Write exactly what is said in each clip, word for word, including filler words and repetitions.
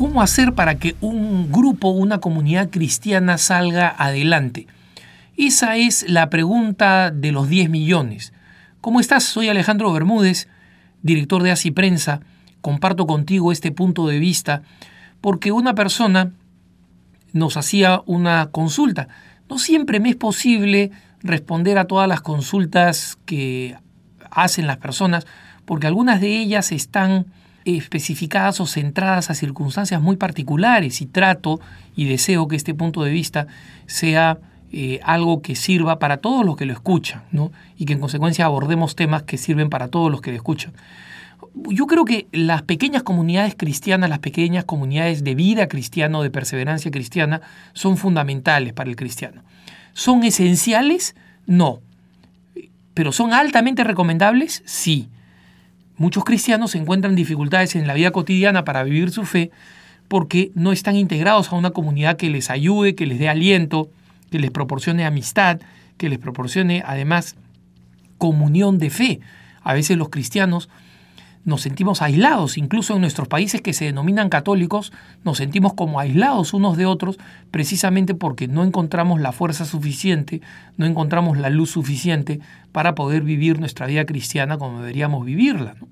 ¿Cómo hacer para que un grupo, una comunidad cristiana salga adelante? Esa es la pregunta de los diez millones. ¿Cómo estás? Soy Alejandro Bermúdez, director de Así Prensa. Comparto contigo este punto de vista porque una persona nos hacía una consulta. No siempre me es posible responder a todas las consultas que hacen las personas porque algunas de ellas están especificadas o centradas a circunstancias muy particulares y trato y deseo que este punto de vista sea eh, algo que sirva para todos los que lo escuchan, ¿no? Y que en consecuencia abordemos temas que sirven para todos los que lo escuchan. Yo creo que las pequeñas comunidades cristianas, las pequeñas comunidades de vida cristiana o de perseverancia cristiana son fundamentales para el cristiano. ¿Son esenciales? No. ¿Pero son altamente recomendables? Sí. Muchos cristianos encuentran dificultades en la vida cotidiana para vivir su fe porque no están integrados a una comunidad que les ayude, que les dé aliento, que les proporcione amistad, que les proporcione además comunión de fe. A veces los cristianos nos sentimos aislados, incluso en nuestros países que se denominan católicos, nos sentimos como aislados unos de otros precisamente porque no encontramos la fuerza suficiente, no encontramos la luz suficiente para poder vivir nuestra vida cristiana como deberíamos vivirla, ¿no?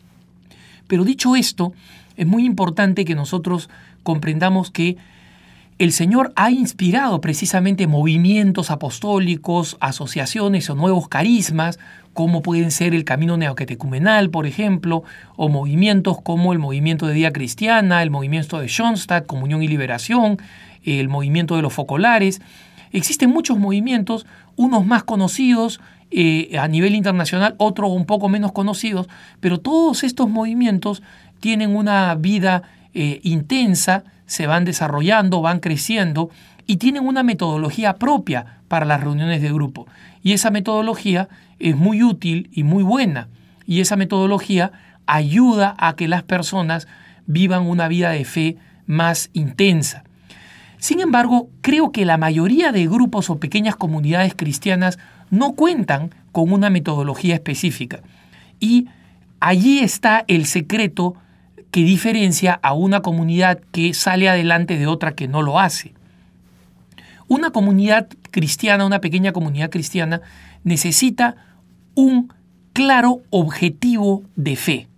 Pero dicho esto, es muy importante que nosotros comprendamos que el Señor ha inspirado precisamente movimientos apostólicos, asociaciones o nuevos carismas, como pueden ser el Camino Neocatecumenal, por ejemplo, o movimientos como el Movimiento de Vida Cristiana, el Movimiento de Schoenstatt, Comunión y Liberación, el Movimiento de los Focolares. Existen muchos movimientos, unos más conocidos eh, a nivel internacional, otros un poco menos conocidos, pero todos estos movimientos tienen una vida eh, intensa, se van desarrollando, van creciendo y tienen una metodología propia para las reuniones de grupo. Y esa metodología es muy útil y muy buena. Y esa metodología ayuda a que las personas vivan una vida de fe más intensa. Sin embargo, creo que la mayoría de grupos o pequeñas comunidades cristianas no cuentan con una metodología específica. Y allí está el secreto que diferencia a una comunidad que sale adelante de otra que no lo hace. Una comunidad cristiana, una pequeña comunidad cristiana, necesita un claro objetivo de fe.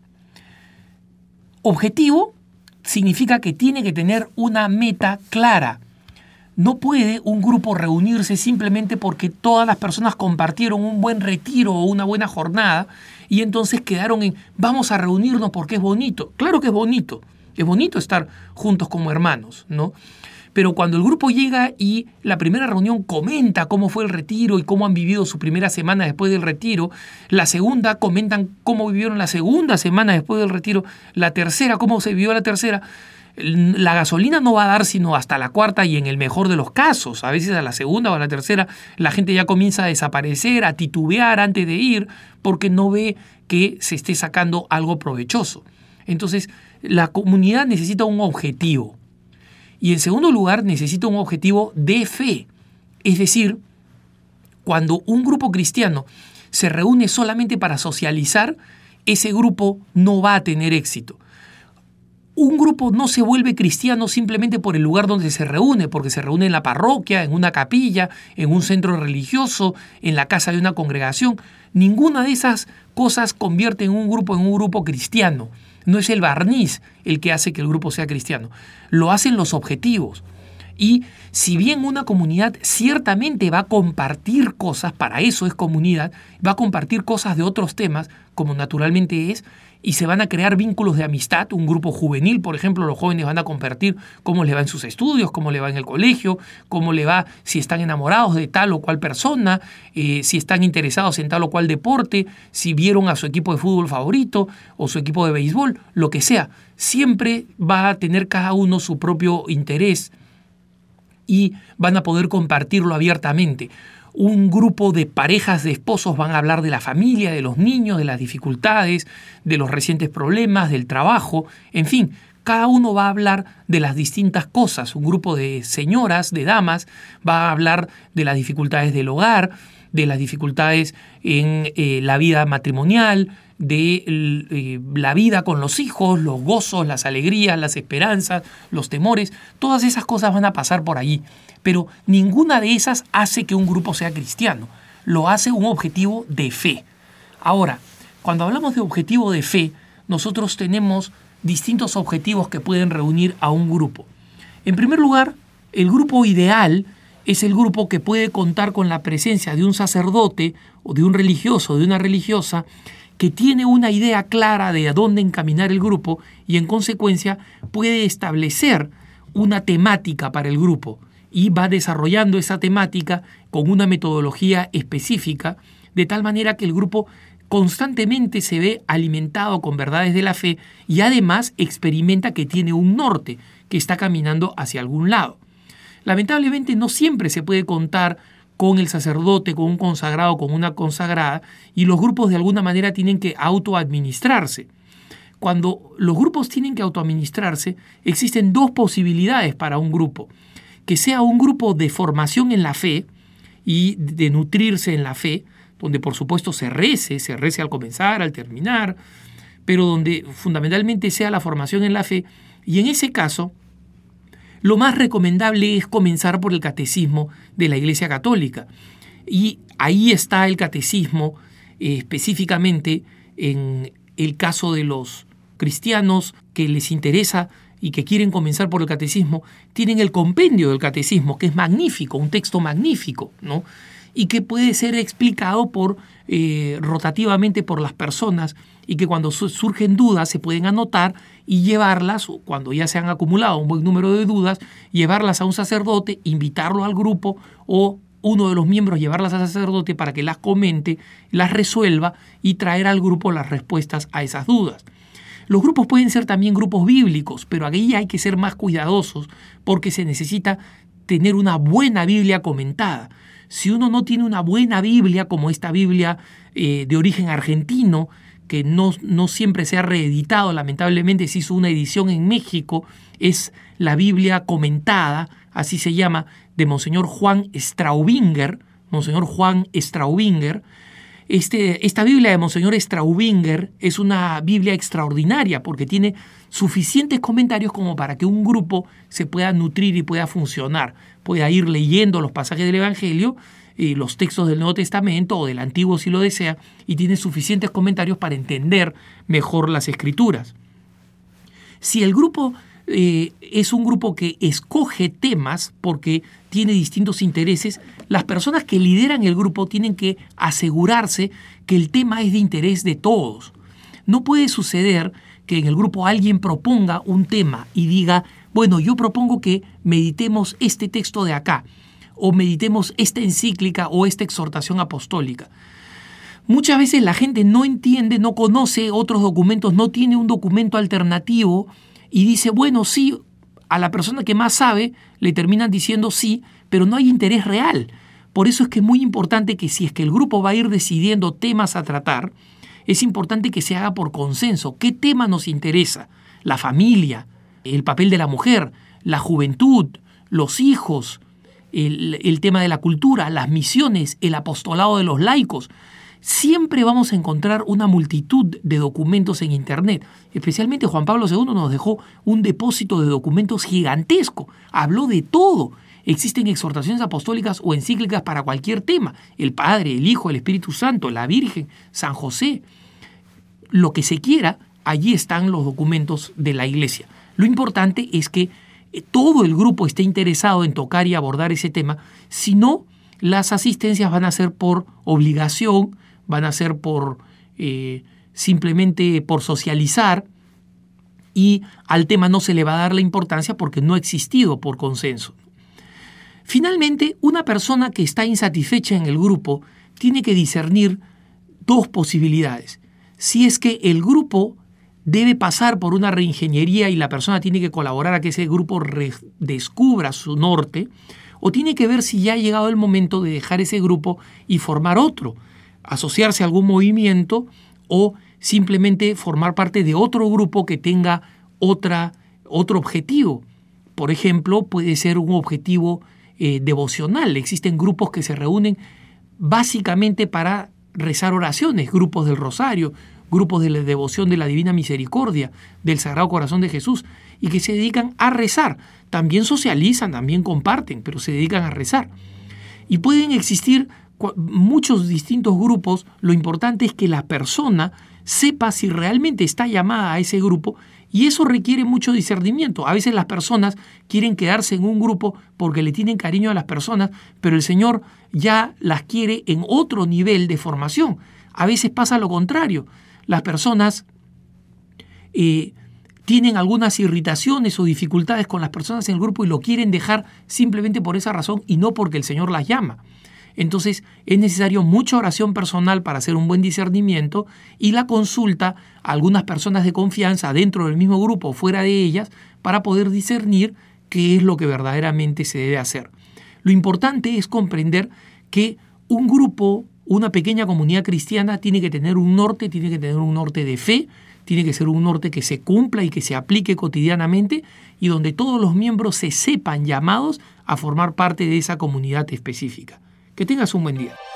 Objetivo significa que tiene que tener una meta clara. No puede un grupo reunirse simplemente porque todas las personas compartieron un buen retiro o una buena jornada y entonces quedaron en vamos a reunirnos porque es bonito. Claro que es bonito, es bonito estar juntos como hermanos, ¿no? Pero cuando el grupo llega y la primera reunión comenta cómo fue el retiro y cómo han vivido su primera semana después del retiro, la segunda comentan cómo vivieron la segunda semana después del retiro, la tercera cómo se vivió la tercera, la gasolina no va a dar sino hasta la cuarta y en el mejor de los casos. A veces a la segunda o a la tercera la gente ya comienza a desaparecer, a titubear antes de ir porque no ve que se esté sacando algo provechoso. Entonces la comunidad necesita un objetivo. Y en segundo lugar necesita un objetivo de fe. Es decir, cuando un grupo cristiano se reúne solamente para socializar, ese grupo no va a tener éxito. Un grupo no se vuelve cristiano simplemente por el lugar donde se reúne, porque se reúne en la parroquia, en una capilla, en un centro religioso, en la casa de una congregación. Ninguna de esas cosas convierte en un grupo en un grupo cristiano. No es el barniz el que hace que el grupo sea cristiano. Lo hacen los objetivos. Y si bien una comunidad ciertamente va a compartir cosas, para eso es comunidad, va a compartir cosas de otros temas, como naturalmente es, y se van a crear vínculos de amistad. Un grupo juvenil, por ejemplo, los jóvenes van a compartir cómo les va en sus estudios, cómo les va en el colegio, cómo les va si están enamorados de tal o cual persona, eh, si están interesados en tal o cual deporte, si vieron a su equipo de fútbol favorito o su equipo de béisbol, lo que sea. Siempre va a tener cada uno su propio interés y van a poder compartirlo abiertamente. Un grupo de parejas de esposos van a hablar de la familia, de los niños, de las dificultades, de los recientes problemas, del trabajo, en fin, cada uno va a hablar de las distintas cosas. Un grupo de señoras, de damas, va a hablar de las dificultades del hogar, de las dificultades en eh, la vida matrimonial, de eh, la vida con los hijos, los gozos, las alegrías, las esperanzas, los temores. Todas esas cosas van a pasar por allí, pero ninguna de esas hace que un grupo sea cristiano. Lo hace un objetivo de fe. Ahora, cuando hablamos de objetivo de fe, nosotros tenemos distintos objetivos que pueden reunir a un grupo. En primer lugar, el grupo ideal es el grupo que puede contar con la presencia de un sacerdote o de un religioso o de una religiosa que tiene una idea clara de a dónde encaminar el grupo y en consecuencia puede establecer una temática para el grupo y va desarrollando esa temática con una metodología específica de tal manera que el grupo constantemente se ve alimentado con verdades de la fe y además experimenta que tiene un norte, que está caminando hacia algún lado. Lamentablemente no siempre se puede contar con el sacerdote, con un consagrado, con una consagrada, y los grupos de alguna manera tienen que autoadministrarse. Cuando los grupos tienen que autoadministrarse, existen dos posibilidades para un grupo. Que sea un grupo de formación en la fe y de nutrirse en la fe, donde por supuesto se rece, se rece al comenzar, al terminar, pero donde fundamentalmente sea la formación en la fe, y en ese caso lo más recomendable es comenzar por el catecismo de la Iglesia Católica. Y ahí está el catecismo eh, específicamente en el caso de los cristianos que les interesa y que quieren comenzar por el catecismo, tienen el compendio del catecismo, que es magnífico, un texto magnífico, ¿no? Y que puede ser explicado por eh, rotativamente por las personas y que cuando su- surgen dudas se pueden anotar y llevarlas, o cuando ya se han acumulado un buen número de dudas, llevarlas a un sacerdote, invitarlo al grupo o uno de los miembros llevarlas al sacerdote para que las comente, las resuelva y traer al grupo las respuestas a esas dudas. Los grupos pueden ser también grupos bíblicos, pero aquí hay que ser más cuidadosos porque se necesita tener una buena Biblia comentada. Si uno no tiene una buena Biblia, como esta Biblia eh, de origen argentino, que no, no siempre se ha reeditado, lamentablemente se hizo una edición en México, es la Biblia comentada, así se llama, de Monseñor Juan Straubinger, Monseñor Juan Straubinger. Este, esta Biblia de Monseñor Straubinger es una Biblia extraordinaria porque tiene suficientes comentarios como para que un grupo se pueda nutrir y pueda funcionar, pueda ir leyendo los pasajes del Evangelio, eh, los textos del Nuevo Testamento o del Antiguo si lo desea, y tiene suficientes comentarios para entender mejor las Escrituras. Si el grupo eh, es un grupo que escoge temas porque tiene distintos intereses, las personas que lideran el grupo tienen que asegurarse que el tema es de interés de todos. No puede suceder que en el grupo alguien proponga un tema y diga, bueno, yo propongo que meditemos este texto de acá, o meditemos esta encíclica o esta exhortación apostólica. Muchas veces la gente no entiende, no conoce otros documentos, no tiene un documento alternativo y dice, bueno, sí, a la persona que más sabe le terminan diciendo sí, pero no hay interés real. Por eso es que es muy importante que si es que el grupo va a ir decidiendo temas a tratar, es importante que se haga por consenso. ¿Qué tema nos interesa? La familia, el papel de la mujer, la juventud, los hijos, el, el tema de la cultura, las misiones, el apostolado de los laicos. Siempre vamos a encontrar una multitud de documentos en Internet. Especialmente Juan Pablo segundo nos dejó un depósito de documentos gigantesco. Habló de todo. Existen exhortaciones apostólicas o encíclicas para cualquier tema. El Padre, el Hijo, el Espíritu Santo, la Virgen, San José. Lo que se quiera, allí están los documentos de la Iglesia. Lo importante es que todo el grupo esté interesado en tocar y abordar ese tema. Si no, las asistencias van a ser por obligación, van a ser por eh, simplemente por socializar, y al tema no se le va a dar la importancia porque no ha existido por consenso. Finalmente, una persona que está insatisfecha en el grupo tiene que discernir dos posibilidades. Si es que el grupo debe pasar por una reingeniería y la persona tiene que colaborar a que ese grupo descubra su norte, o tiene que ver si ya ha llegado el momento de dejar ese grupo y formar otro, asociarse a algún movimiento o simplemente formar parte de otro grupo que tenga otra, otro objetivo. Por ejemplo, puede ser un objetivo eh, devocional. Existen grupos que se reúnen básicamente para rezar oraciones, grupos del Rosario, grupos de la devoción de la Divina Misericordia, del Sagrado Corazón de Jesús, y que se dedican a rezar. También socializan, también comparten, pero se dedican a rezar. Y pueden existir muchos distintos grupos. Lo importante es que la persona sepa si realmente está llamada a ese grupo, y eso requiere mucho discernimiento. A veces las personas quieren quedarse en un grupo porque le tienen cariño a las personas, pero el Señor ya las quiere en otro nivel de formación. A veces pasa lo contrario. Las personas eh, tienen algunas irritaciones o dificultades con las personas en el grupo y lo quieren dejar simplemente por esa razón y no porque el Señor las llama. Entonces es necesario mucha oración personal para hacer un buen discernimiento y la consulta a algunas personas de confianza dentro del mismo grupo o fuera de ellas para poder discernir qué es lo que verdaderamente se debe hacer. Lo importante es comprender que un grupo, una pequeña comunidad cristiana tiene que tener un norte, tiene que tener un norte de fe, tiene que ser un norte que se cumpla y que se aplique cotidianamente y donde todos los miembros se sepan llamados a formar parte de esa comunidad específica. Que tengas un buen día.